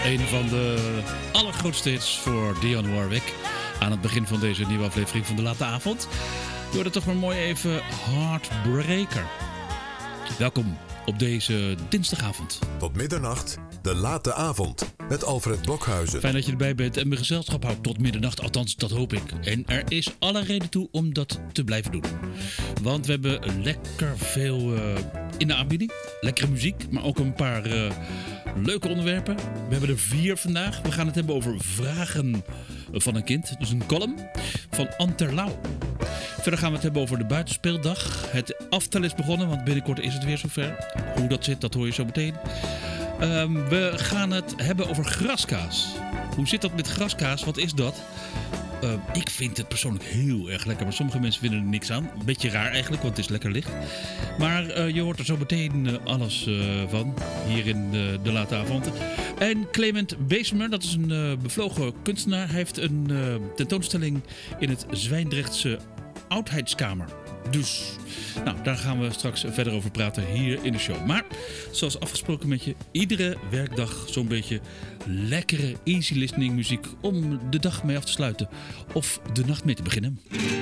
Een van de allergrootste hits voor Dionne Warwick. Aan het begin van deze nieuwe aflevering van De Late Avond. Door het toch maar mooi even Heartbreaker. Welkom op deze dinsdagavond. Tot middernacht, De Late Avond. Met Alfred Blokhuizen. Fijn dat je erbij bent en mijn gezelschap houdt tot middernacht. Althans, dat hoop ik. En er is alle reden toe om dat te blijven doen. Want we hebben lekker veel in de aanbieding. Lekkere muziek, maar ook een paar leuke onderwerpen. We hebben er 4 vandaag. We gaan het hebben over vragen van een kind. Dus een column van Anterlau. Verder gaan we het hebben over de buitenspeeldag. Het aftellen is begonnen, want binnenkort is het weer zover. Hoe dat zit, dat hoor je zo meteen. We gaan het hebben over graskaas. Hoe zit dat met graskaas? Wat is dat? Ik vind het persoonlijk heel erg lekker, maar sommige mensen vinden er niks aan. Een beetje raar eigenlijk, want het is lekker licht. Maar je hoort er zo meteen alles van, hier in de Late Avond. En Clement Beesemer, dat is een bevlogen kunstenaar. Hij heeft een tentoonstelling in het Zwijndrechtse Oudheidskamer. Dus, nou, daar gaan we straks verder over praten hier in de show. Maar, zoals afgesproken met je, iedere werkdag zo'n beetje lekkere easy listening muziek om de dag mee af te sluiten. Of de nacht mee te beginnen.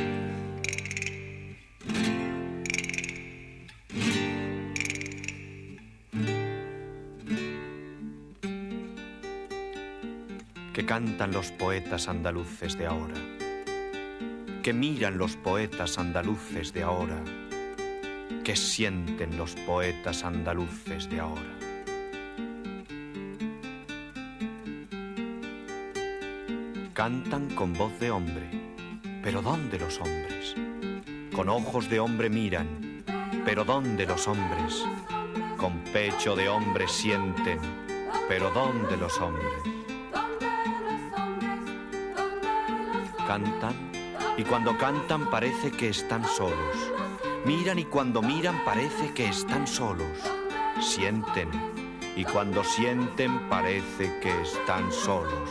Que cantan los poetas andaluces de ahora. Que miran los poetas andaluces de ahora, que sienten los poetas andaluces de ahora. Cantan con voz de hombre, pero ¿dónde los hombres? Con ojos de hombre miran, pero ¿dónde los hombres? Con pecho de hombre sienten, pero ¿dónde los hombres? Cantan. Y cuando cantan parece que están solos. Miran y cuando miran parece que están solos. Sienten y cuando sienten parece que están solos.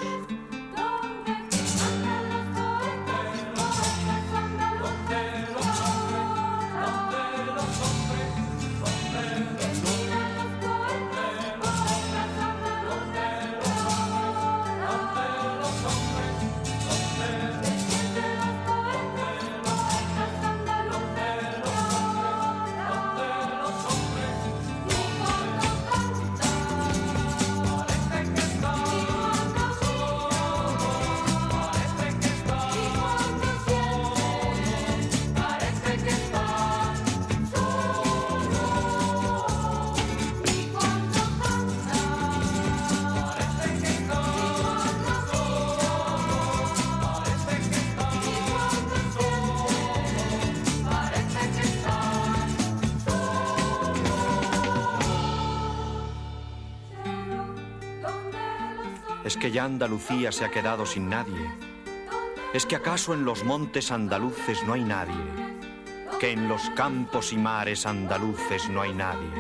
¿Es que ya Andalucía se ha quedado sin nadie? ¿Es que acaso en los montes andaluces no hay nadie? ¿Que en los campos y mares andaluces no hay nadie?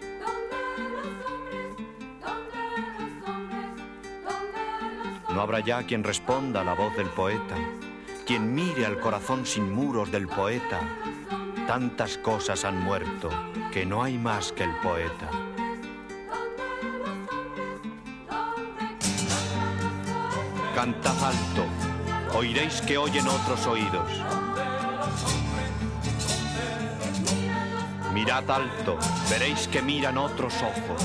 No habrá ya quien responda a la voz del poeta, quien mire al corazón sin muros del poeta. Tantas cosas han muerto que no hay más que el poeta. Cantad alto, oiréis que oyen otros oídos. Mirad alto, veréis que miran otros ojos.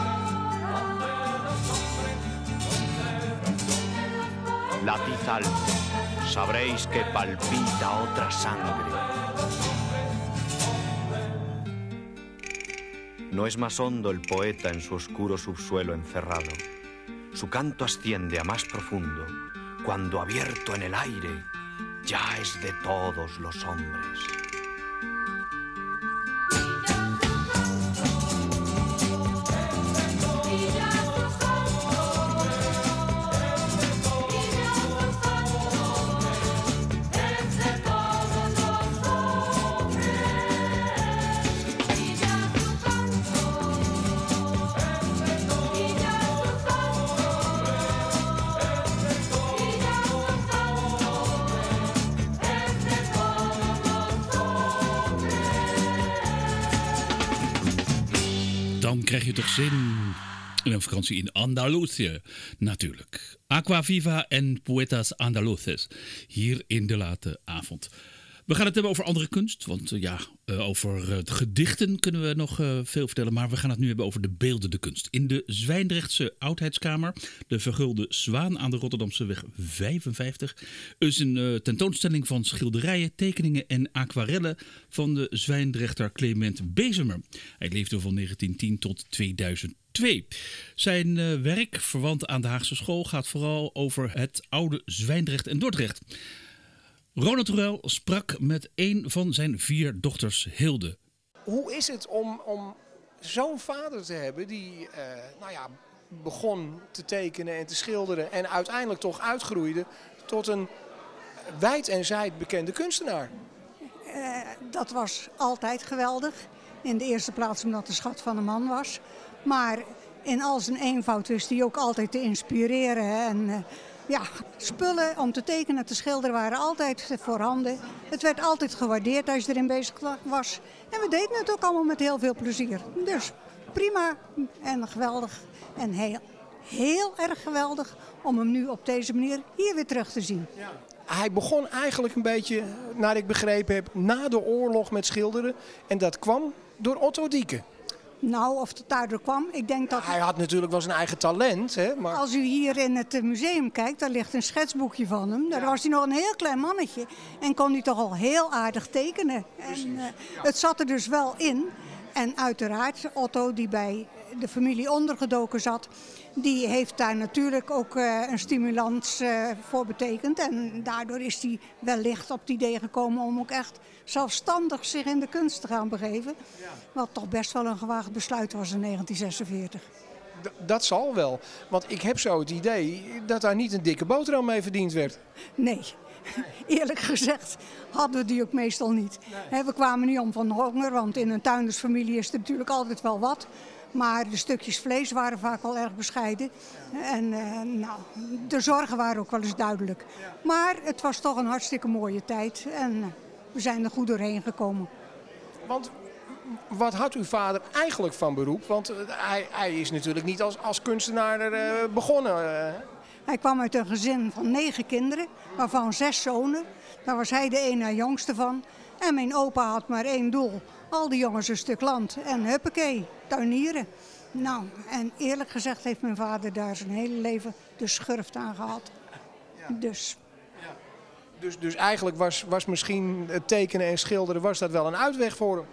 Latid alto, sabréis que palpita otra sangre. No es más hondo el poeta en su oscuro subsuelo encerrado. Su canto asciende a más profundo, cuando abierto en el aire, ya es de todos los hombres. Dan krijg je toch zin En een vakantie in Andalusië, natuurlijk. Aqua Viva en Poetas Andaluces, hier in de late avond. We gaan het hebben over andere kunst, want over de gedichten kunnen we nog veel vertellen. Maar we gaan het nu hebben over de beeldende kunst. In de Zwijndrechtse Oudheidskamer, de Vergulde Zwaan aan de Rotterdamseweg 55... is een tentoonstelling van schilderijen, tekeningen en aquarellen van de Zwijndrechter Clement Bezemer. Hij leefde van 1910 tot 2002. Zijn werk, verwant aan de Haagse School, gaat vooral over het oude Zwijndrecht en Dordrecht. Ronald Turel sprak met een van zijn 4 dochters, Hilde. Hoe is het om zo'n vader te hebben die begon te tekenen en te schilderen en uiteindelijk toch uitgroeide tot een wijd en zijd bekende kunstenaar? Dat was altijd geweldig. In de eerste plaats omdat de schat van een man was. Maar in al zijn eenvoud wist hij ook altijd te inspireren. En spullen om te tekenen, te schilderen waren altijd voorhanden. Het werd altijd gewaardeerd als je erin bezig was. En we deden het ook allemaal met heel veel plezier. Dus prima en geweldig. En heel erg geweldig om hem nu op deze manier hier weer terug te zien. Ja. Hij begon eigenlijk een beetje, naar ik begrepen heb, na de oorlog met schilderen. En dat kwam door Otto Diecken. Nou, of het daardoor kwam, ik denk dat... Hij had natuurlijk wel zijn eigen talent, hè? Maar... Als u hier in het museum kijkt, daar ligt een schetsboekje van hem. Daar was hij nog een heel klein mannetje en kon hij toch al heel aardig tekenen. En, het zat er dus wel in. En uiteraard, Otto, die bij de familie ondergedoken zat, die heeft daar natuurlijk ook een stimulans voor betekend. En daardoor is hij wellicht op het idee gekomen om ook echt zelfstandig zich in de kunst te gaan begeven. Ja. Wat toch best wel een gewaagd besluit was in 1946. Dat zal wel, want ik heb zo het idee dat daar niet een dikke boterham mee verdiend werd. Nee. Eerlijk gezegd hadden we die ook meestal niet. Nee. We kwamen niet om van honger, want in een tuindersfamilie is er natuurlijk altijd wel wat. Maar de stukjes vlees waren vaak wel erg bescheiden. Ja. En de zorgen waren ook wel eens duidelijk. Ja. Maar het was toch een hartstikke mooie tijd en we zijn er goed doorheen gekomen. Want wat had uw vader eigenlijk van beroep? Want hij is natuurlijk niet als kunstenaar begonnen. Hij kwam uit een gezin van 9 kinderen, waarvan 6 zonen. Daar was hij de ene jongste van. En mijn opa had maar 1 doel. Al die jongens een stuk land. En huppakee, tuinieren. Nou, en eerlijk gezegd heeft mijn vader daar zijn hele leven de schurft aan gehad. Ja. Dus... Ja. Dus eigenlijk was misschien het tekenen en schilderen was dat wel een uitweg voor hem?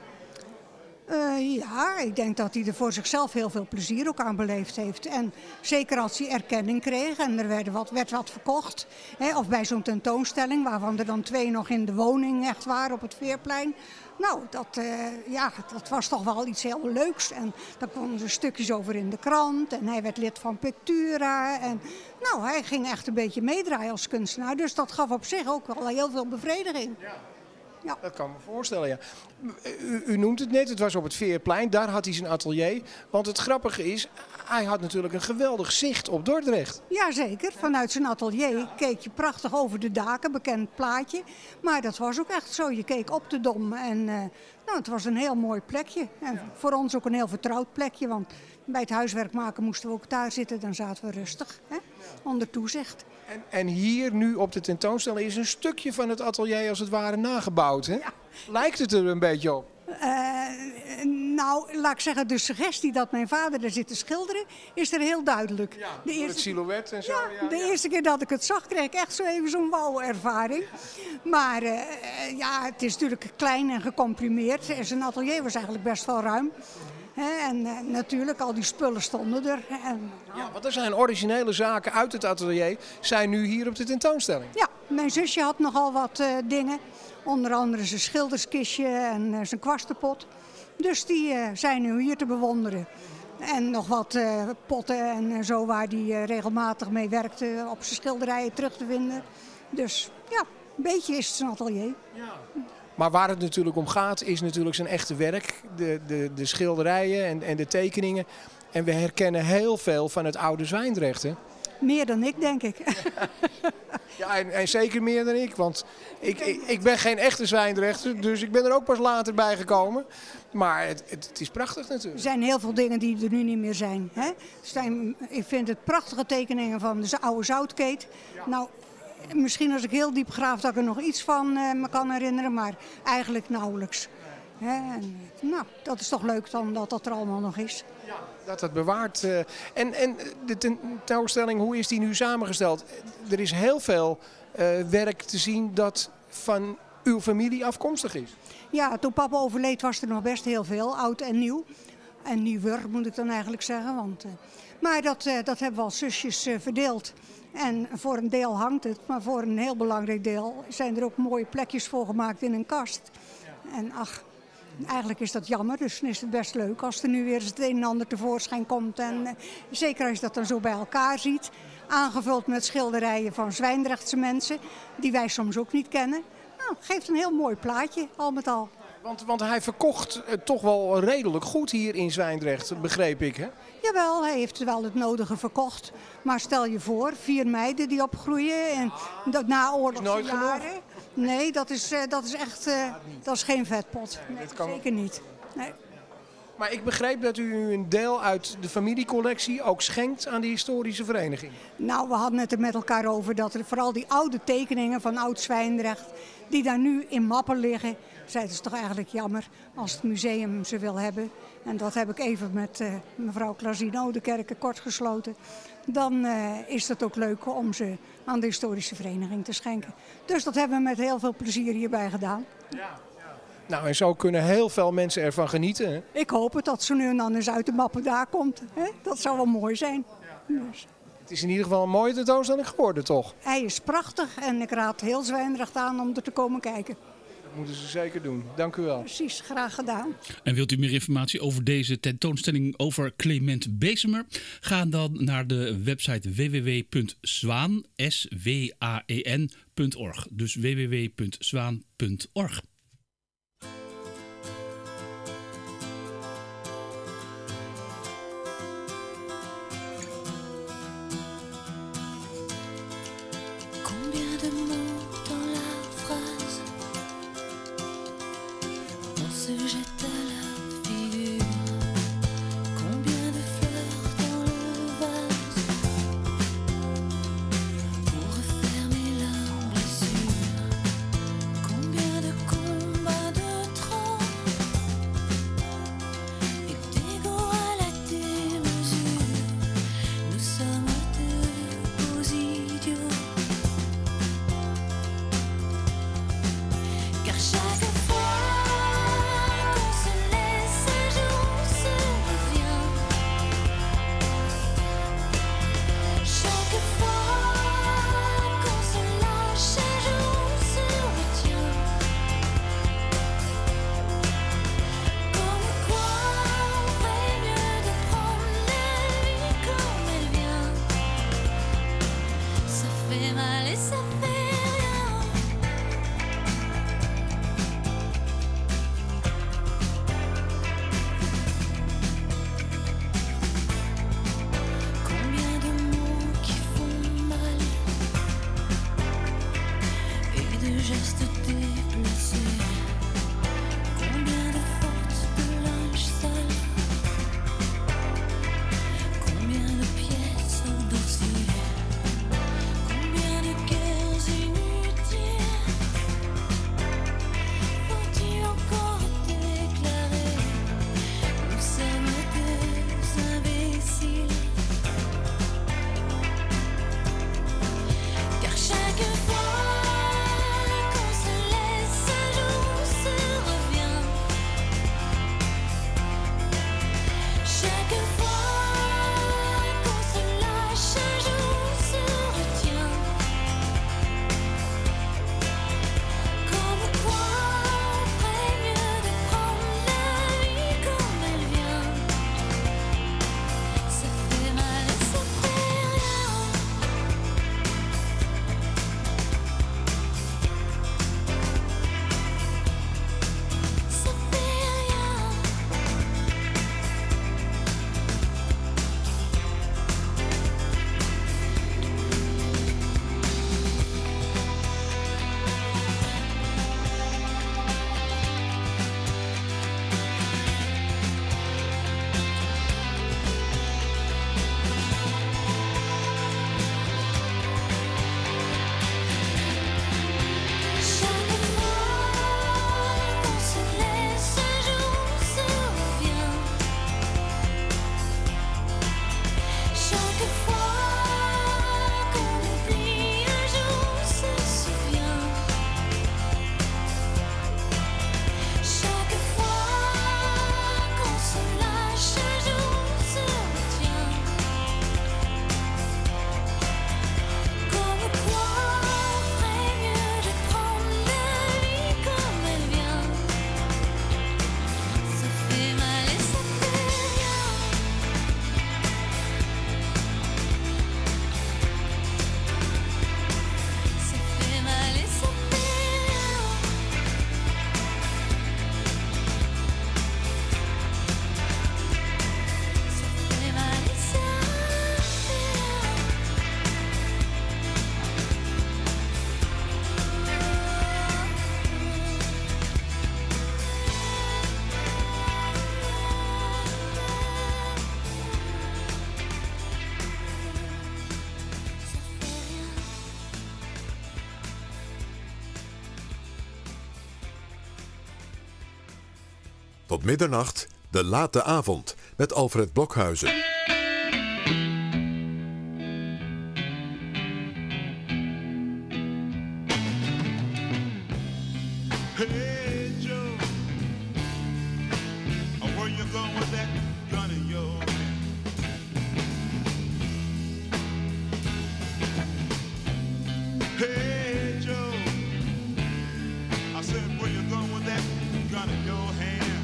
Ja, ik denk dat hij er voor zichzelf heel veel plezier ook aan beleefd heeft. En zeker als hij erkenning kreeg en er werd wat verkocht. Of bij zo'n tentoonstelling, waarvan er dan 2 nog in de woning echt waren op het Veerplein. Nou, dat was toch wel iets heel leuks. En daar kwamen er stukjes over in de krant. En hij werd lid van Pictura. En nou, hij ging echt een beetje meedraaien als kunstenaar. Dus dat gaf op zich ook wel heel veel bevrediging. Ja. Ja. Dat kan me voorstellen, ja. U noemt het net, het was op het Veerplein, daar had hij zijn atelier. Want het grappige is, hij had natuurlijk een geweldig zicht op Dordrecht. Jazeker, vanuit zijn atelier keek je prachtig over de daken, bekend plaatje. Maar dat was ook echt zo, je keek op de Dom en het was een heel mooi plekje. En voor ons ook een heel vertrouwd plekje, want bij het huiswerk maken moesten we ook daar zitten. Dan zaten we rustig, onder toezicht. En hier nu op de tentoonstelling is een stukje van het atelier als het ware nagebouwd, hè? Ja. Lijkt het er een beetje op? Nou, laat ik zeggen, de suggestie dat mijn vader er zit te schilderen is er heel duidelijk. Ja, het silhouet en zo. Ja, de eerste keer dat ik het zag, kreeg ik echt zo even zo'n wauw-ervaring. Maar het is natuurlijk klein en gecomprimeerd. Zijn atelier was eigenlijk best wel ruim. En natuurlijk, al die spullen stonden er. Ja, want er zijn originele zaken uit het atelier, zijn nu hier op de tentoonstelling. Ja, mijn zusje had nogal wat dingen. Onder andere zijn schilderskistje en zijn kwastenpot. Dus die zijn nu hier te bewonderen. En nog wat potten en zo waar hij regelmatig mee werkte op zijn schilderijen terug te vinden. Dus ja, een beetje is het zijn atelier. Ja. Maar waar het natuurlijk om gaat is natuurlijk zijn echte werk. De schilderijen en de tekeningen. En we herkennen heel veel van het oude Zwijndrecht, hè? Meer dan ik, denk ik. Ja, en zeker meer dan ik, want ik ben geen echte Zwijndrechter, dus ik ben er ook pas later bij gekomen. Maar het is prachtig Er natuurlijk. zijn heel veel dingen die er nu niet meer zijn. Hè? Ik vind het prachtige tekeningen van de oude Zoutkeet. Nou, misschien als ik heel diep graaf dat ik er nog iets van me kan herinneren, maar eigenlijk nauwelijks. Hè? En, nou, dat is toch leuk dan dat er allemaal nog is. Dat het bewaart. En de tentoonstelling, hoe is die nu samengesteld? Er is heel veel werk te zien dat van uw familie afkomstig is. Ja, toen papa overleed was er nog best heel veel, oud en nieuw. En nieuwer moet ik dan eigenlijk zeggen. Maar dat hebben we als zusjes verdeeld. En voor een deel hangt het, maar voor een heel belangrijk deel zijn er ook mooie plekjes voor gemaakt in een kast. En ach, eigenlijk is dat jammer, dus dan is het best leuk als er nu weer eens het een en ander tevoorschijn komt. En zeker als je dat dan zo bij elkaar ziet, aangevuld met schilderijen van Zwijndrechtse mensen, die wij soms ook niet kennen. Nou, geeft een heel mooi plaatje, al met al. Want hij verkocht toch wel redelijk goed hier in Zwijndrecht, begreep ik, hè? Jawel, hij heeft wel het nodige verkocht. Maar stel je voor, 4 meiden die opgroeien en dat naoorlogse nooit jaren. genoeg. Nee, dat is echt dat is geen vetpot. Nee, dat kan- zeker niet. Nee. Maar ik begreep dat u een deel uit de familiecollectie ook schenkt aan de historische vereniging. Nou, we hadden het er met elkaar over dat er vooral die oude tekeningen van oud Zwijndrecht, die daar nu in mappen liggen, zei het is toch eigenlijk jammer als het museum ze wil hebben. En dat heb ik even met mevrouw Klasino de kerken kort gesloten. Dan is het ook leuk om ze aan de historische vereniging te schenken. Dus dat hebben we met heel veel plezier hierbij gedaan. Nou, en zo kunnen heel veel mensen ervan genieten, hè? Ik hoop het dat ze nu en dan eens uit de mappen daar komt. Hè? Dat zou wel mooi zijn. Dus. Het is in ieder geval een mooie tentoonstelling geworden, toch? Hij is prachtig en ik raad heel Zwijndrecht aan om er te komen kijken. Dat moeten ze zeker doen. Dank u wel. Precies, graag gedaan. En wilt u meer informatie over deze tentoonstelling over Clement Bezemer? Ga dan naar de website www.zwaan.org. Dus www.zwaan.org. Combien de mots dans la phrase, on se jette à la figure. Combien de fleurs dans le vase, pour refermer la blessure. Combien de combats de trop, et d'ego à la démesure. Nous sommes deux beaux idiots. Car chaque fois qu'on se laisse un jour se revient. Chaque fois qu'on se lâche un jour se retient. Comme quoi on ferait mieux de prendre la vie comme elle vient. Ça fait mal et ça fait rien. Combien de mots qui font mal et de gestes déplacés. Combien de fautes de linge sale. Combien de pièces au dossier. Combien de guerres inutiles. Faut-il encore déclarer? Nous sommes des imbéciles. Car chaque fois qu'on se laisse un jour Tot middernacht, de late avond met Alfred Blokhuizen. Hey Joe, where you going with that gun in your hand? Hey Joe, I said where you going with that gun in your hand?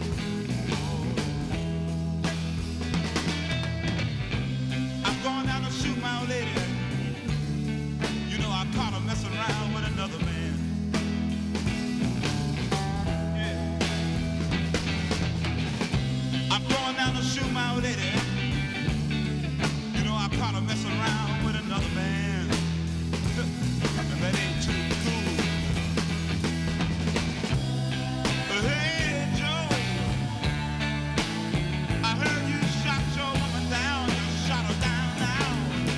I'm going down to shoot my old lady. You know I caught her messing around with another man. I'm going down to shoot my old lady. You know I caught her messing around with another man. And that ain't too cool. Hey Joe, I heard you shot your woman down. You shot her down now.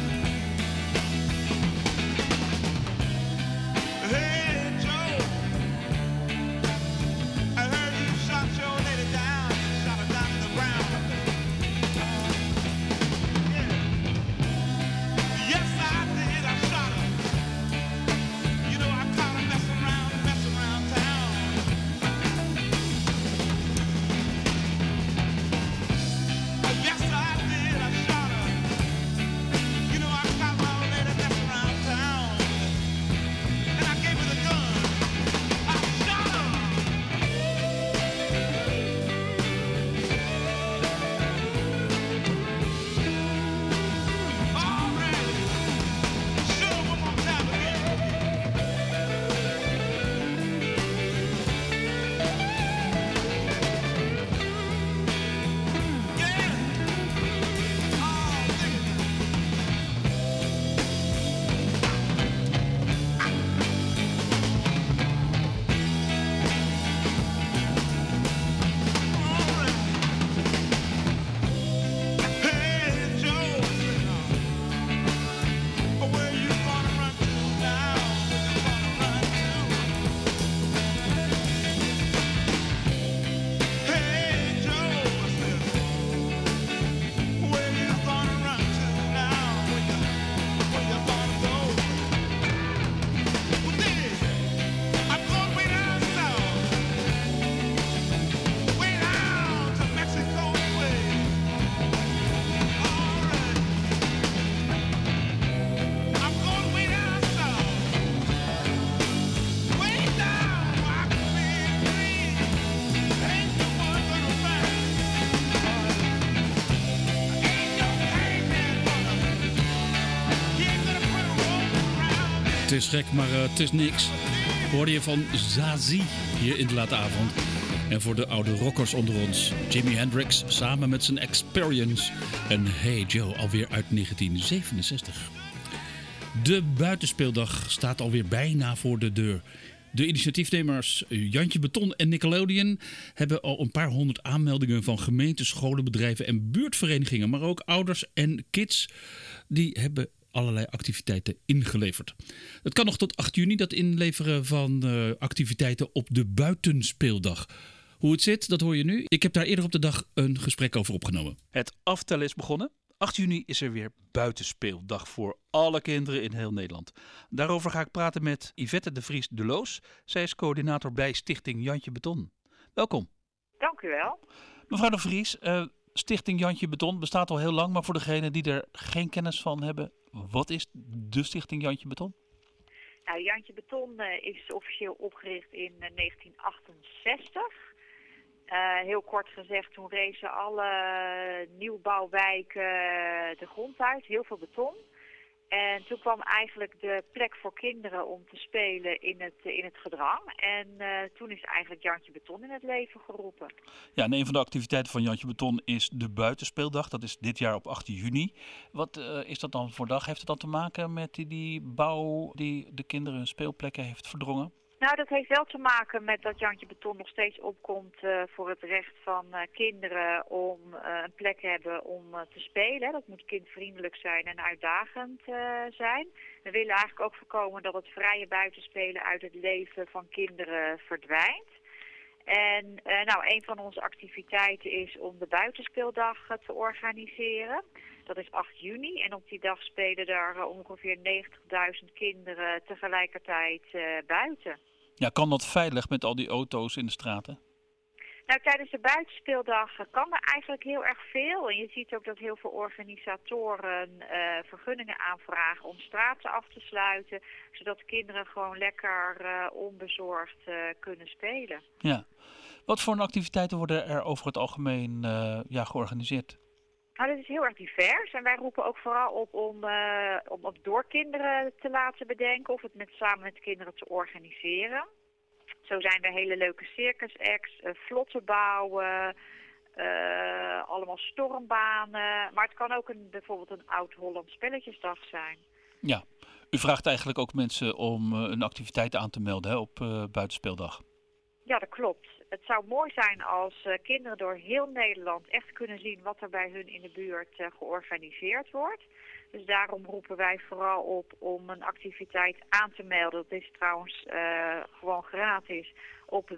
Hey Joe, I heard you shot your lady down. You shot her down to the ground. Yeah. Yes, I did. I shot her. You know I caught her messing around town. Yes, I did. I shot her. You know I caught my old lady messing around town. And I gave her the gun. I shot her. All right. Show 'em one more time again. Yeah. Oh, dig it. All right. Hey, Joe. Where you gonna run to now? Where you gonna run to? Hey Joe, I said, where you gonna run to now? Where you gonna go? Well, dig, I'm going way down south, way down to Mexico way. All right. I'm going way down south, way down where I can be free. Ain't no one gonna find, ain't no hangman gonna, he ain't gonna put a rope around me. Het is gek, maar het is niks. Hoorde je van Zazie hier in de late avond. En voor de oude rockers onder ons, Jimi Hendrix samen met zijn Experience. En Hey Joe, alweer uit 1967. De buitenspeeldag staat alweer bijna voor de deur. De initiatiefnemers Jantje Beton en Nickelodeon hebben al een paar honderd aanmeldingen van gemeenten, scholen, bedrijven en buurtverenigingen. Maar ook ouders en kids, die hebben allerlei activiteiten ingeleverd. Het kan nog tot 8 juni, dat inleveren van activiteiten op de buitenspeeldag. Hoe het zit, dat hoor je nu. Ik heb daar eerder op de dag een gesprek over opgenomen. Het aftellen is begonnen. 8 juni is er weer buitenspeeldag voor alle kinderen in heel Nederland. Daarover ga ik praten met Yvette de Vries de Loos. Zij is coördinator bij Stichting Jantje Beton. Welkom. Dank u wel. Mevrouw de Vries, Stichting Jantje Beton bestaat al heel lang, maar voor degenen die er geen kennis van hebben, wat is de Stichting Jantje Beton? Nou, Jantje Beton is officieel opgericht in 1968. Heel kort gezegd, toen rezen alle nieuwbouwwijken de grond uit, heel veel beton. En toen kwam eigenlijk de plek voor kinderen om te spelen in het gedrang. En toen is eigenlijk Jantje Beton in het leven geroepen. Ja, en een van de activiteiten van Jantje Beton is de buitenspeeldag. Dat is dit jaar op 18 juni. Wat is dat dan voor dag? Heeft het dan te maken met die bouw die de kinderen hun speelplekken heeft verdrongen? Nou, dat heeft wel te maken met dat Jantje Beton nog steeds opkomt voor het recht van kinderen om een plek te hebben om te spelen. Dat moet kindvriendelijk zijn en uitdagend zijn. We willen eigenlijk ook voorkomen dat het vrije buitenspelen uit het leven van kinderen verdwijnt. En een van onze activiteiten is om de buitenspeeldag te organiseren. Dat is 8 juni en op die dag spelen er ongeveer 90.000 kinderen tegelijkertijd buiten. Ja, kan dat veilig met al die auto's in de straten? Nou, tijdens de buitenspeeldag kan er eigenlijk heel erg veel. En je ziet ook dat heel veel organisatoren vergunningen aanvragen om straten af te sluiten. Zodat kinderen gewoon lekker onbezorgd kunnen spelen. Ja. Wat voor activiteiten worden er over het algemeen georganiseerd? Nou, dat is heel erg divers. En wij roepen ook vooral op om het door kinderen te laten bedenken of het samen met kinderen te organiseren. Zo zijn er hele leuke circusacts, vlotten bouwen, allemaal stormbanen. Maar het kan ook bijvoorbeeld een oud-Holland spelletjesdag zijn. Ja, u vraagt eigenlijk ook mensen om een activiteit aan te melden op buitenspeeldag. Ja, dat klopt. Het zou mooi zijn als kinderen door heel Nederland echt kunnen zien wat er bij hun in de buurt georganiseerd wordt. Dus daarom roepen wij vooral op om een activiteit aan te melden. Dat is trouwens gewoon gratis op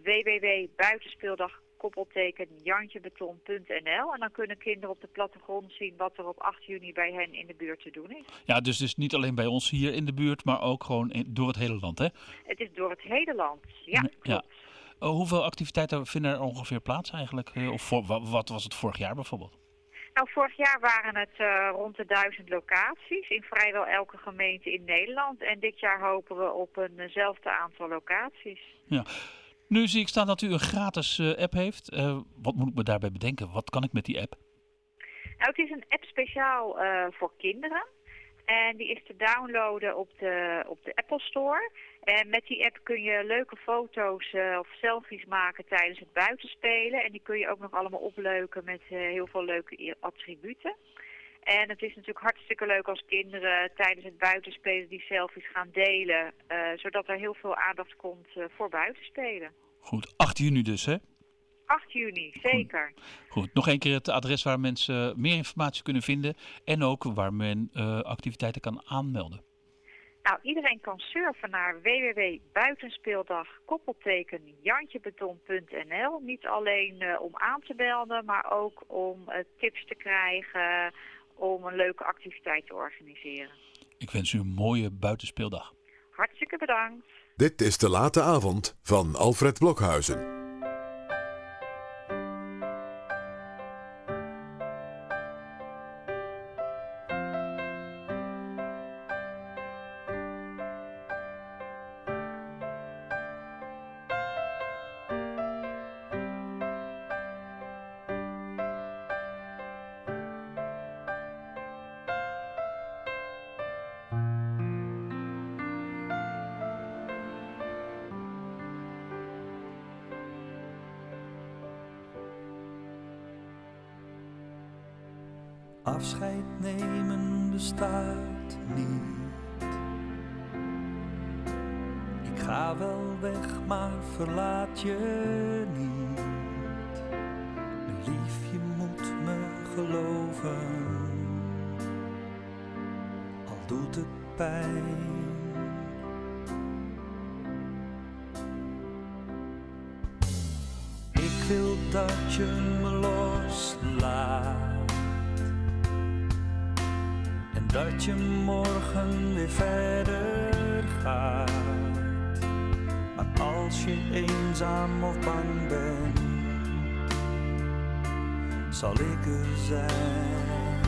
www.buitenspeeldag-jantjebeton.nl. En dan kunnen kinderen op de plattegrond zien wat er op 8 juni bij hen in de buurt te doen is. Ja, dus niet alleen bij ons hier in de buurt, maar ook gewoon door het hele land, hè? Het is door het hele land, ja, klopt. Ja. Hoeveel activiteiten vinden er ongeveer plaats eigenlijk? Wat was het vorig jaar bijvoorbeeld? Nou, vorig jaar waren het rond de 1000 locaties in vrijwel elke gemeente in Nederland. En dit jaar hopen we op eenzelfde aantal locaties. Ja. Nu zie ik staan dat u een gratis app heeft. Wat moet ik me daarbij bedenken? Wat kan ik met die app? Nou, het is een app speciaal voor kinderen. En die is te downloaden op de Apple Store. En met die app kun je leuke foto's of selfies maken tijdens het buitenspelen. En die kun je ook nog allemaal opleuken met heel veel leuke attributen. En het is natuurlijk hartstikke leuk als kinderen tijdens het buitenspelen die selfies gaan delen. Zodat er heel veel aandacht komt voor buitenspelen. Goed, 8 juni dus, hè? 8 juni, zeker. Goed, nog een keer het adres waar mensen meer informatie kunnen vinden. En ook waar men activiteiten kan aanmelden. Nou, iedereen kan surfen naar www.buitenspeeldag-jantjebeton.nl. Niet alleen om aan te melden, maar ook om tips te krijgen om een leuke activiteit te organiseren. Ik wens u een mooie buitenspeeldag. Hartstikke bedankt. Dit is De Late Avond van Alfred Blokhuizen. Afscheid nemen bestaat niet. Ik ga wel weg, maar verlaat je niet. Mijn lief, je moet me geloven, al doet het pijn. Ik wil dat je me loslaat. Dat je morgen weer verder gaat. Maar als je eenzaam of bang bent, zal ik er zijn.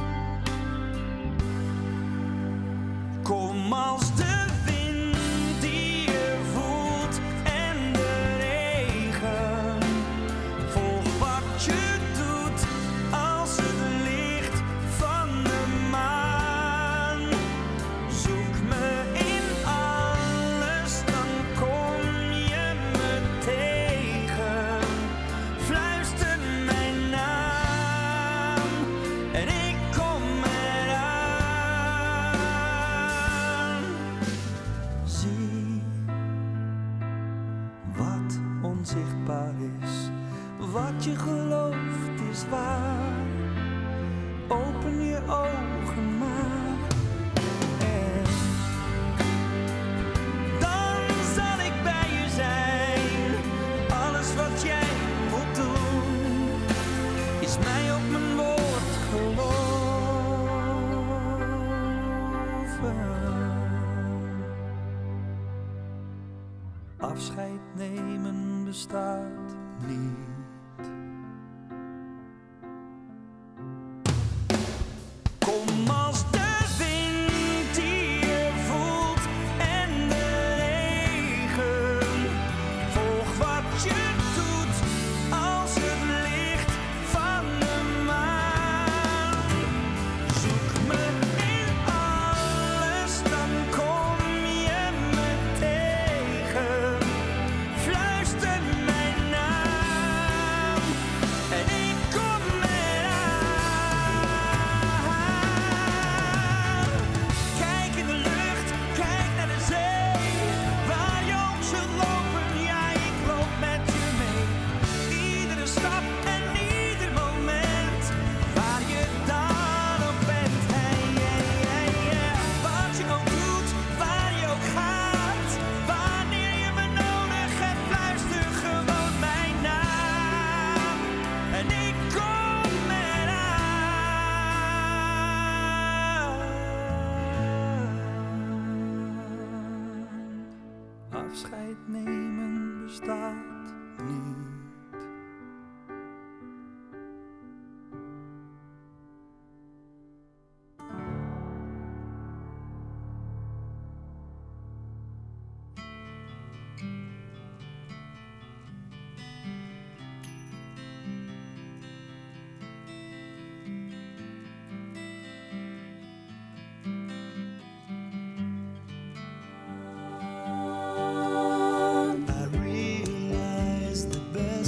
Kom als de wind die je voelt en de regen. Volg wat je doet als het licht van de maan. Wat je gelooft is waar. Open je ogen maar. En dan zal ik bij je zijn. Alles wat Afscheid nemen bestaat niet. Kom als de wind die je voelt en de regen. Volg wat je doet als het licht van de maan. Zoek me in alles, dan kom je me tegen. Fluister mijn naam en ik kom eraan. Kijk in de lucht, kijk naar de zee. Waar je ook zult lopen, ja, ik loop met je mee. Iedere stap en ieder moment, waar je dan ook bent. Hey, hey, hey, yeah. Wat je ook doet, waar je ook gaat. Wanneer je me nodig hebt, fluister gewoon mijn naam. En ik kom eraan. Afscheid nemen bestaat niet. I realize the best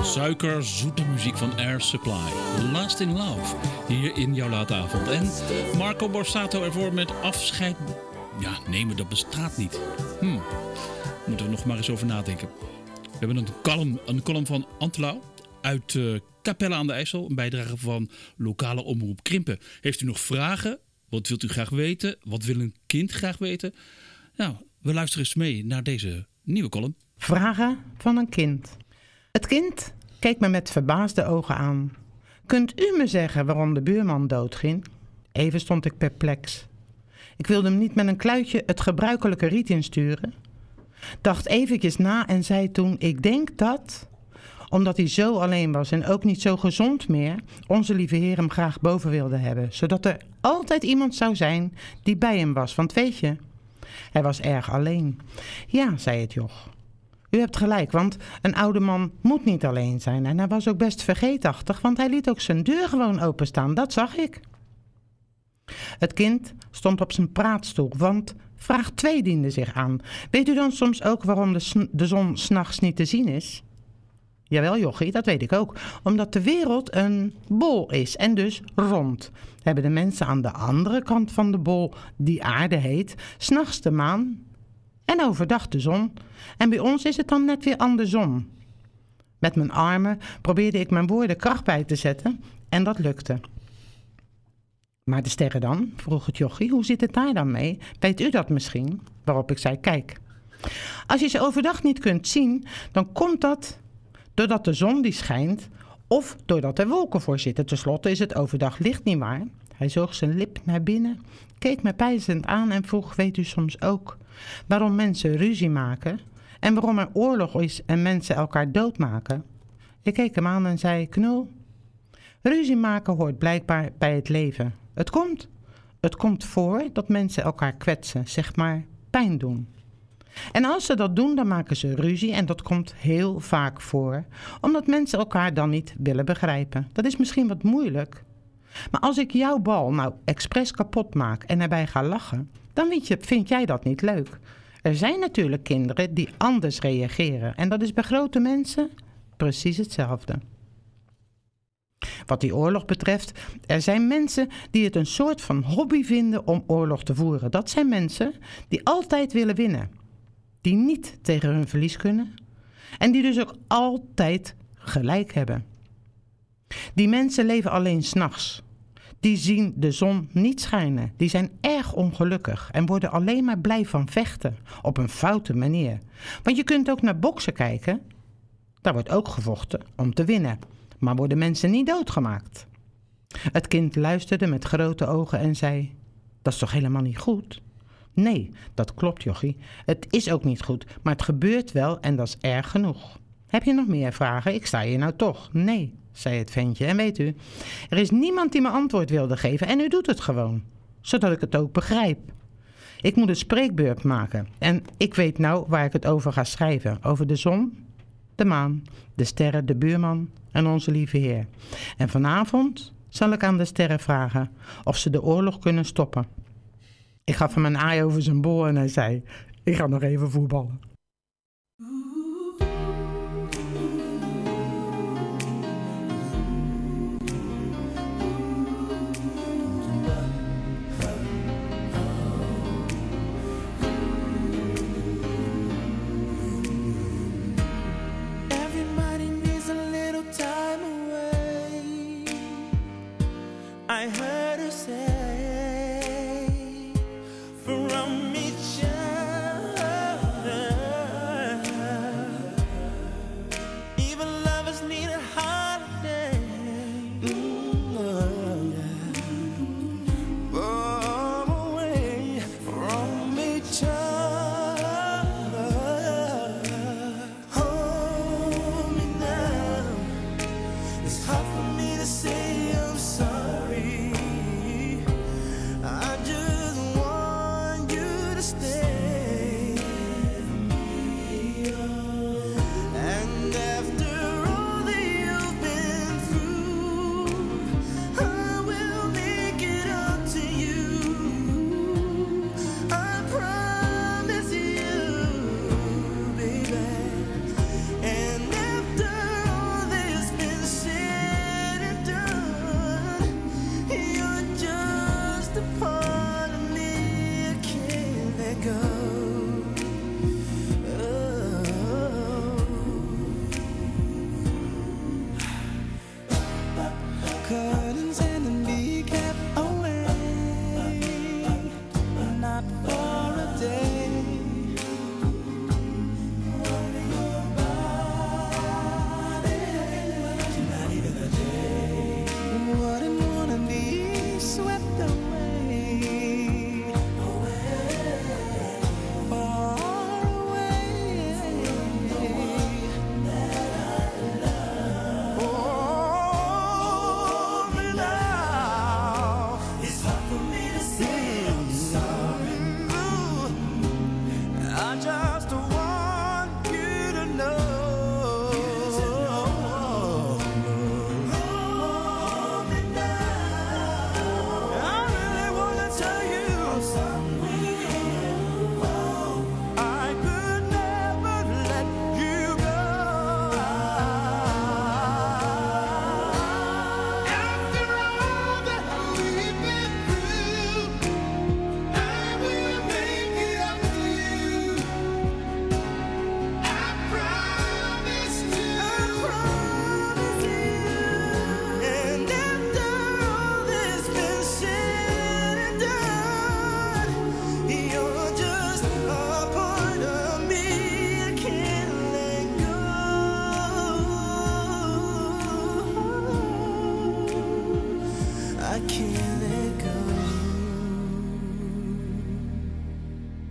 Suikerzoete muziek van Air Supply. Last in Love. Hier in jouw late avond. En Marco Borsato ervoor met afscheid. Ja, nemen, dat bestaat niet. Moeten we nog maar eens over nadenken. We hebben een column van Antelau uit Capelle aan de IJssel. Een bijdrage van lokale omroep Krimpen. Heeft u nog vragen? Wat wilt u graag weten? Wat wil een kind graag weten? Nou, we luisteren eens mee naar deze nieuwe column. Vragen van een kind. Het kind keek me met verbaasde ogen aan. Kunt u me zeggen waarom de buurman doodging? Even stond ik perplex. Ik wilde hem niet met een kluitje het gebruikelijke riet insturen. Dacht eventjes na en zei toen, ik denk dat, omdat hij zo alleen was en ook niet zo gezond meer, onze lieve Heer hem graag boven wilde hebben. Zodat er altijd iemand zou zijn die bij hem was. Want weet je, hij was erg alleen. Ja, zei het joch. U hebt gelijk, want een oude man moet niet alleen zijn. En hij was ook best vergeetachtig, want hij liet ook zijn deur gewoon openstaan. Dat zag ik. Het kind stond op zijn praatstoel, want vraag 2 diende zich aan. Weet u dan soms ook waarom de zon 's nachts niet te zien is? Jawel, jochie, dat weet ik ook. Omdat de wereld een bol is en dus rond. Hebben de mensen aan de andere kant van de bol, die aarde heet, 's nachts de maan en overdag de zon. En bij ons is het dan net weer andersom. Met mijn armen probeerde ik mijn woorden kracht bij te zetten en dat lukte. Maar de sterren dan? Vroeg het jochie. Hoe zit het daar dan mee? Weet u dat misschien? Waarop ik zei, kijk. Als je ze overdag niet kunt zien, dan komt dat doordat de zon die schijnt of doordat er wolken voor zitten. Ten slotte is het overdag licht, nietwaar? Hij zoog zijn lip naar binnen, keek me peinzend aan en vroeg, weet u soms ook waarom mensen ruzie maken en waarom er oorlog is en mensen elkaar doodmaken? Ik keek hem aan en zei, knul, ruzie maken hoort blijkbaar bij het leven. Het komt voor dat mensen elkaar kwetsen, zeg maar pijn doen. En als ze dat doen, dan maken ze ruzie en dat komt heel vaak voor, omdat mensen elkaar dan niet willen begrijpen. Dat is misschien wat moeilijk, maar als ik jouw bal nou expres kapot maak en erbij ga lachen, dan vind jij dat niet leuk. Er zijn natuurlijk kinderen die anders reageren en dat is bij grote mensen precies hetzelfde. Wat die oorlog betreft, er zijn mensen die het een soort van hobby vinden om oorlog te voeren. Dat zijn mensen die altijd willen winnen, die niet tegen hun verlies kunnen en die dus ook altijd gelijk hebben. Die mensen leven alleen 's nachts. Die zien de zon niet schijnen. Die zijn erg ongelukkig en worden alleen maar blij van vechten op een foute manier. Want je kunt ook naar boksen kijken. Daar wordt ook gevochten om te winnen. Maar worden mensen niet doodgemaakt? Het kind luisterde met grote ogen en zei, dat is toch helemaal niet goed? Nee, dat klopt, jochie. Het is ook niet goed, maar het gebeurt wel en dat is erg genoeg. Heb je nog meer vragen? Ik sta hier nou toch. Nee, zei het ventje. En weet u, er is niemand die me antwoord wilde geven en u doet het gewoon. Zodat ik het ook begrijp. Ik moet een spreekbeurt maken en ik weet nou waar ik het over ga schrijven. Over de zon, de maan, de sterren, de buurman en onze lieve Heer. En vanavond zal ik aan de sterren vragen of ze de oorlog kunnen stoppen. Ik gaf hem een aai over zijn bol en hij zei, ik ga nog even voetballen. I heard her say from each other.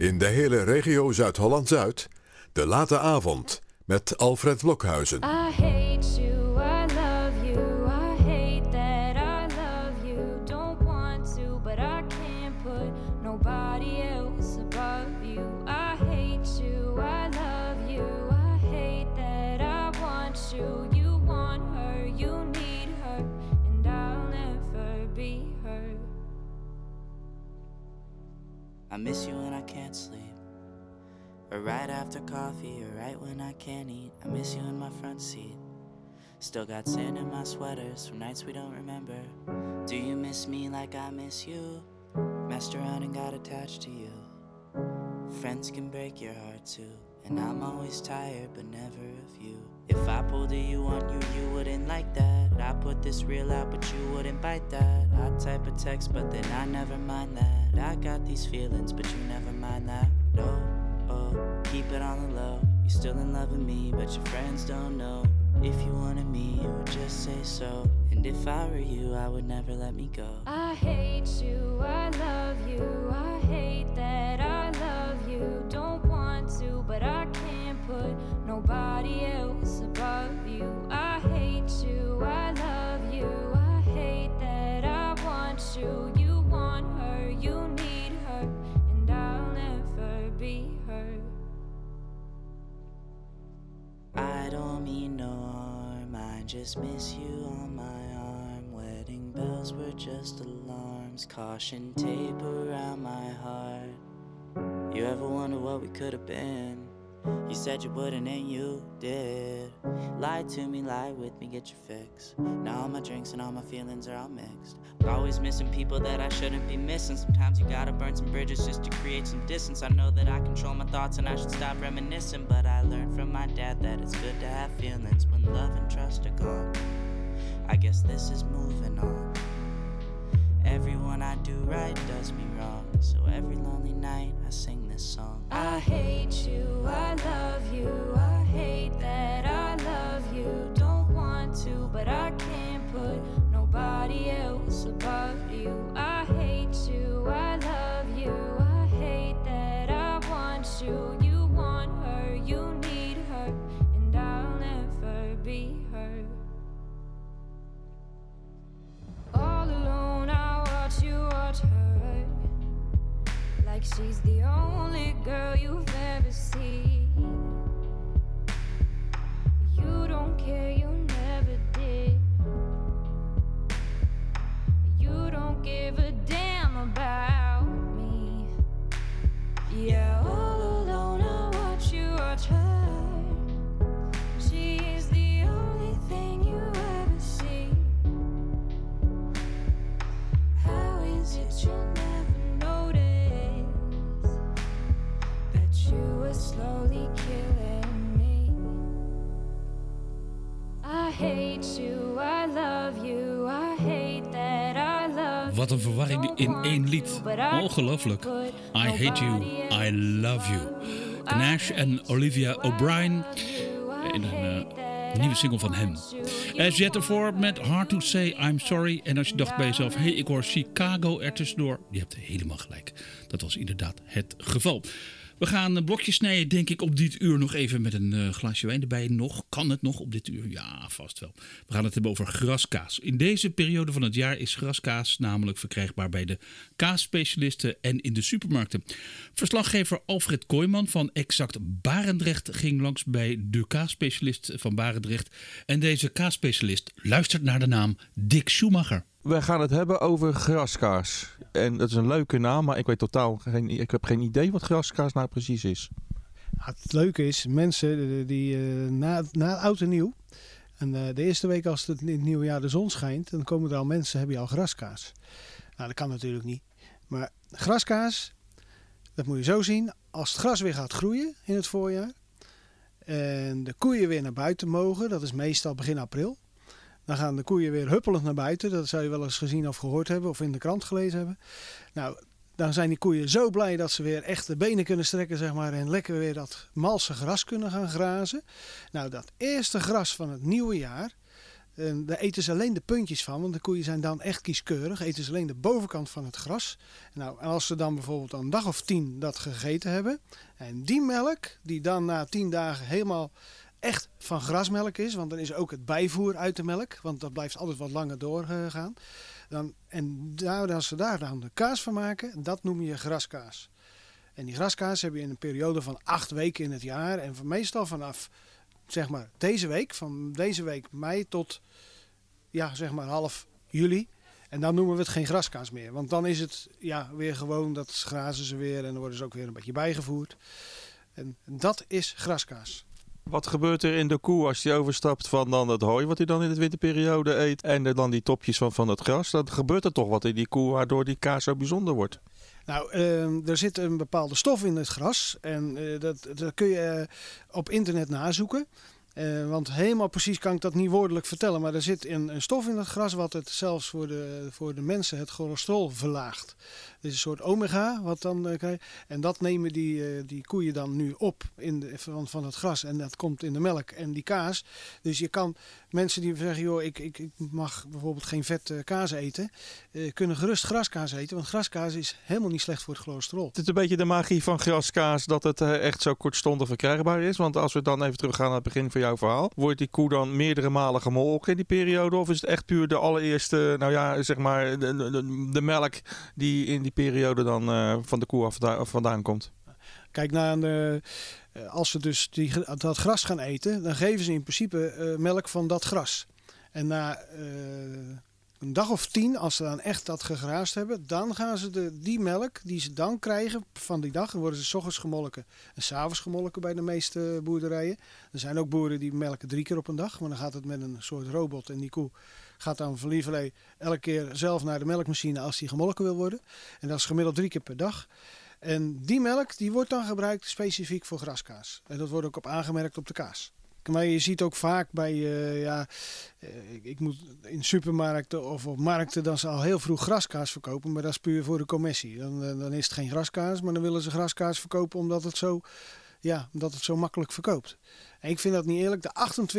In de hele regio Zuid-Holland-Zuid, De Late Avond met Alfred Blokhuizen. I hate you, I love you, I hate that I love you. Don't want to, but I can't put nobody else above you. I hate you, I love you, I hate that I want you. You want her, you need her, and I'll never be her. I miss you when I can't sleep, or right after coffee, or right when I can't eat. I miss you in my front seat. Still got sand in my sweaters from nights we don't remember. Do you miss me like I miss you? Messed around and got attached to you. Friends can break your heart too, and I'm always tired but never of you. If I pulled a you on you, you wouldn't like that. I put this reel out but you wouldn't bite that. I type a text but then I never mind that. I got these feelings but you never mind that. No, oh, keep it on the low. You're still in love with me but your friends don't know. If you wanted me, you would just say so. And if I were you, I would never let me go. I hate you, I love you, I hate that I love you. Don't want to, but I can't put nobody else above you. I hate you, I love you, I hate that I want you. You want her, you need her, and I'll never be her. I don't mean no harm, I just miss you on my arm. Wedding bells were just alarms, caution tape around my heart. You ever wonder what we could have been? You said you wouldn't and you did. Lie to me, lie with me, get your fix. Now all my drinks and all my feelings are all mixed. Always missing people that I shouldn't be missing. Sometimes you gotta burn some bridges just to create some distance. I know that I control my thoughts and I should stop reminiscing, but I learned from my dad that it's good to have feelings when love and trust are gone. I guess this is moving on. Everyone I do right does me wrong, so every lonely night I sing this song. I hate you, I love you, I hate that I love you. Don't want to, but I can't put nobody else above you. I hate you, I love you, I hate that I want you. You want her, you need her, and I'll never be her. All alone I watch you watch her, like she's the only girl you've ever seen. You don't care, you never did. You don't give a damn about me. Yeah, all alone I watch you watch her. She's the only thing you ever see. How is it you never notice that you were slowly killing me? I hate you, I love you, I hate that I love you. Wat een verwarring in één lied. Ongelooflijk. I hate you, I love you. Gnash en Olivia O'Brien in een nieuwe single van hen. Ze had ervoor met Hard to Say I'm Sorry. En als je dacht bij jezelf, hey, ik hoor Chicago ertussendoor. Je hebt helemaal gelijk. Dat was inderdaad het geval. We gaan blokjes snijden, denk ik, op dit uur nog even met een glaasje wijn erbij. Nog, kan het nog op dit uur? Ja, vast wel. We gaan het hebben over graskaas. In deze periode van het jaar is graskaas namelijk verkrijgbaar bij de kaasspecialisten en in de supermarkten. Verslaggever Alfred Kooijman van Exact Barendrecht ging langs bij de kaasspecialist van Barendrecht. En deze kaasspecialist luistert naar de naam Dick Schumacher. We gaan het hebben over graskaas. En dat is een leuke naam, maar ik heb geen idee wat graskaas nou precies is. Het leuke is, mensen die na oud en nieuw, en de eerste week als het in het nieuwe jaar de zon schijnt, dan komen er al mensen, heb je al graskaas. Nou, dat kan natuurlijk niet. Maar graskaas, dat moet je zo zien, als het gras weer gaat groeien in het voorjaar en de koeien weer naar buiten mogen, dat is meestal begin april. Dan gaan de koeien weer huppelend naar buiten. Dat zou je wel eens gezien of gehoord hebben of in de krant gelezen hebben. Nou, dan zijn die koeien zo blij dat ze weer echt de benen kunnen strekken, zeg maar, en lekker weer dat malse gras kunnen gaan grazen. Nou, dat eerste gras van het nieuwe jaar, Daar eten ze alleen de puntjes van, want de koeien zijn dan echt kieskeurig. Eten ze alleen de bovenkant van het gras. Nou, en als ze dan bijvoorbeeld een dag of 10 dat gegeten hebben. En die melk, die dan na 10 dagen helemaal echt van grasmelk is. Want dan is ook het bijvoer uit de melk. Want dat blijft altijd wat langer doorgaan. Als ze daar dan de kaas van maken, dat noem je graskaas. En die graskaas heb je in een periode van 8 weken in het jaar. En meestal vanaf zeg maar van deze week mei tot zeg maar half juli. En dan noemen we het geen graskaas meer. Want dan is het weer gewoon, dat grazen ze weer en dan worden ze ook weer een beetje bijgevoerd. En dat is graskaas. Wat gebeurt er in de koe als die overstapt van dan het hooi wat hij dan in de winterperiode eet en dan die topjes van het gras? Dan gebeurt er toch wat in die koe waardoor die kaas zo bijzonder wordt. Nou, er zit een bepaalde stof in het gras en dat kun je op internet nazoeken. Want helemaal precies kan ik dat niet woordelijk vertellen. Maar er zit een stof in het gras wat het zelfs voor de mensen het cholesterol verlaagt. Het is een soort omega wat dan krijgt. En dat nemen die koeien dan nu op van het gras. En dat komt in de melk en die kaas. Dus je kan mensen die zeggen, joh, ik mag bijvoorbeeld geen vet kaas eten. Kunnen gerust graskaas eten. Want graskaas is helemaal niet slecht voor het cholesterol. Het is een beetje de magie van graskaas dat het echt zo kortstondig verkrijgbaar is. Want als we dan even teruggaan naar het begin van jouw verhaal. Wordt die koe dan meerdere malen gemolken in die periode? Of is het echt puur de allereerste, zeg maar de melk die in die periode dan van de koe vandaan komt? Kijk, als ze dus dat gras gaan eten, dan geven ze in principe melk van dat gras. En na een dag of 10, als ze dan echt dat gegraast hebben, dan gaan ze die melk die ze dan krijgen van die dag, dan worden ze 's ochtends gemolken en 's avonds gemolken bij de meeste boerderijen. Er zijn ook boeren die melken 3 keer op een dag, maar dan gaat het met een soort robot en die koe gaat dan van lieverlee elke keer zelf naar de melkmachine als die gemolken wil worden. En dat is gemiddeld 3 keer per dag. En die melk die wordt dan gebruikt specifiek voor graskaas. En dat wordt ook op aangemerkt op de kaas. Maar je ziet ook vaak bij, ik moet in supermarkten of op markten dan ze al heel vroeg graskaas verkopen. Maar dat is puur voor de commissie. Dan is het geen graskaas, maar dan willen ze graskaas verkopen omdat het zo makkelijk verkoopt. En ik vind dat niet eerlijk.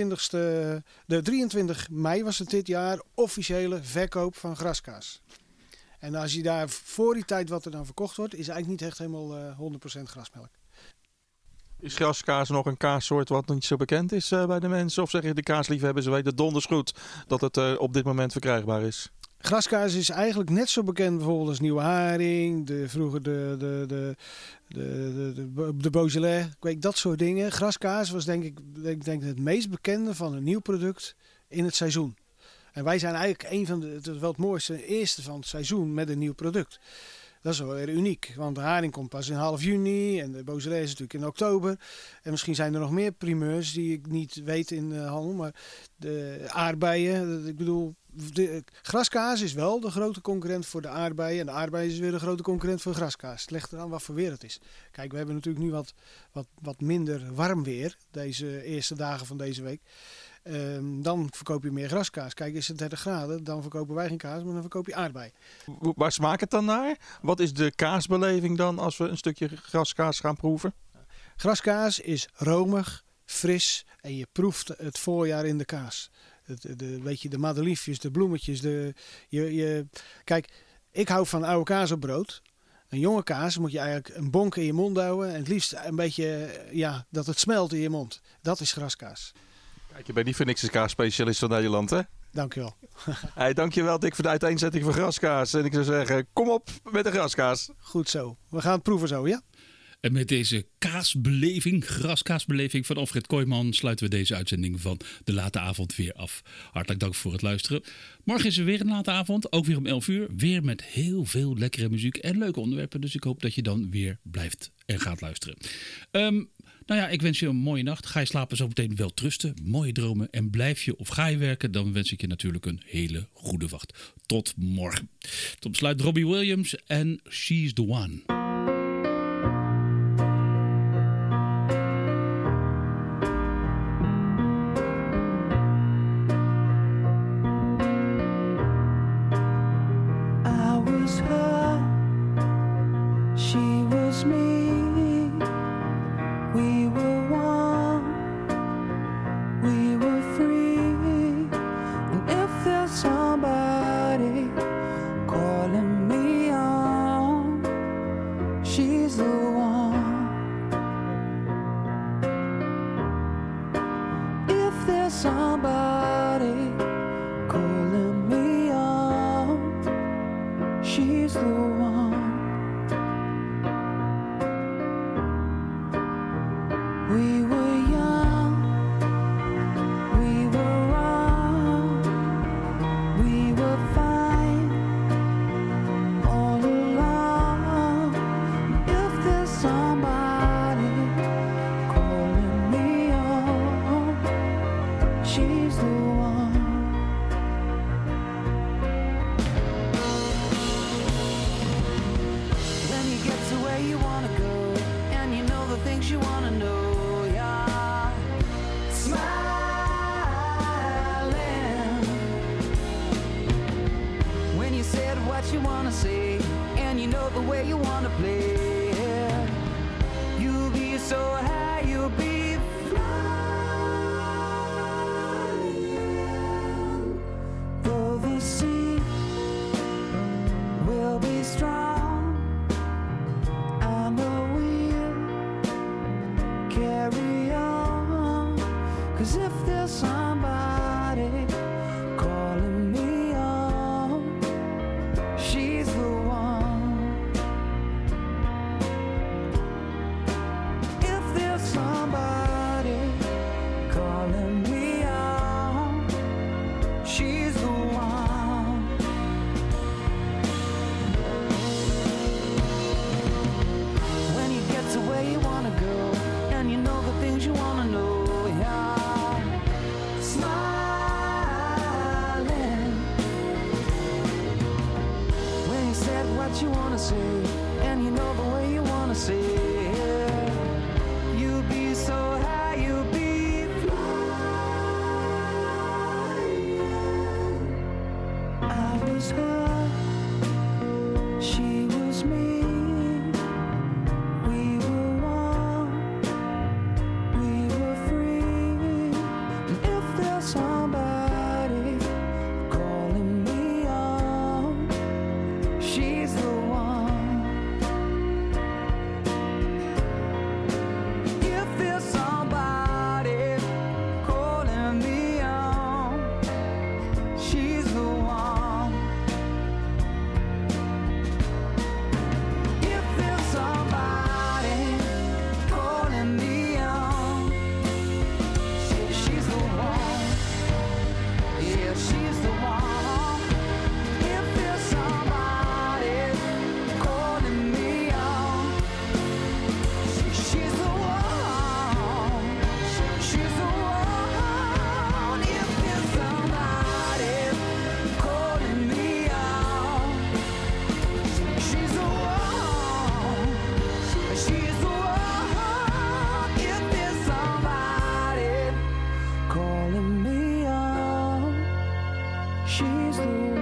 De 23 mei was het dit jaar officiële verkoop van graskaas. En als je daar voor die tijd wat er dan verkocht wordt, is eigenlijk niet echt helemaal 100% grasmelk. Is graskaas nog een kaassoort wat niet zo bekend is bij de mensen? Of zeg je de kaasliefhebbers weten donders goed dat het op dit moment verkrijgbaar is? Graskaas is eigenlijk net zo bekend bijvoorbeeld als nieuwe haring, vroeger de Beaujolais, ik weet dat soort dingen. Graskaas was denk ik het meest bekende van een nieuw product in het seizoen. En wij zijn eigenlijk wel het mooiste eerste van het seizoen met een nieuw product. Dat is wel weer uniek, want de haring komt pas in half juni en de Beaujolais is natuurlijk in oktober. En misschien zijn er nog meer primeurs die ik niet weet in de handel, maar de aardbeien, ik bedoel, de graskaas is wel de grote concurrent voor de aardbeien en de aardbeien is weer de grote concurrent voor graskaas. Het ligt eraan wat voor weer het is. Kijk, we hebben natuurlijk nu wat minder warm weer, deze eerste dagen van deze week. Dan verkoop je meer graskaas. Kijk, is het 30 graden, dan verkopen wij geen kaas, maar dan verkoop je aardbei. Waar smaakt het dan naar? Wat is de kaasbeleving dan als we een stukje graskaas gaan proeven? Graskaas is romig, fris en je proeft het voorjaar in de kaas. Weet je, de madeliefjes, de bloemetjes. Kijk, ik hou van oude kaas op brood. Een jonge kaas moet je eigenlijk een bonk in je mond houden. En het liefst een beetje, dat het smelt in je mond. Dat is graskaas. Kijk, je bent niet voor niks de kaasspecialist van Nederland, hè? Dankjewel. Hey, dankjewel Dick voor de uiteenzetting van graskaas. En ik zou zeggen, kom op met de graskaas. Goed zo. We gaan het proeven zo, ja? En met deze graskaasbeleving van Alfred Kooijman sluiten we deze uitzending van De Late Avond weer af. Hartelijk dank voor het luisteren. Morgen is er weer een late avond, ook weer om 11 uur. Weer met heel veel lekkere muziek en leuke onderwerpen. Dus ik hoop dat je dan weer blijft en gaat luisteren. Ik wens je een mooie nacht. Ga je slapen zo meteen wel trusten. Mooie dromen. En blijf je of ga je werken, dan wens ik je natuurlijk een hele goede wacht. Tot morgen. Tot besluit Robbie Williams en She's the One. somebody calling me up, she's the one. We were young, we were wrong, we were fine all along. If there's somebody calling me up, she's the one. When you get to where you wanna go, and you know the things you wanna know, yeah, smiling. When you said what you wanna say, and you know the way you wanna play, you'll be so high, you'll be flying. Though the sea will be strong, I know we'll carry on. 'Cause if there's somebody calling me up, she's the one. If there's somebody calling me up, she's the one. When you get to where you wanna go, and you know the things you wanna know, yeah, smiling. When you said what you wanna say, and you know the way you wanna say it, you'll be so high, you'll be flying. I was her, she was me. We were one, we were free. And if there's somebody calling me up, she's the one. If there's somebody calling me up, she's the one. If there's somebody calling me up, she's the one. Yeah, she's the one. If there's somebody calling me up, she's the one. She's the one. If there's somebody calling me up, she's the one. She's the one. If there's somebody calling me up, she's the one.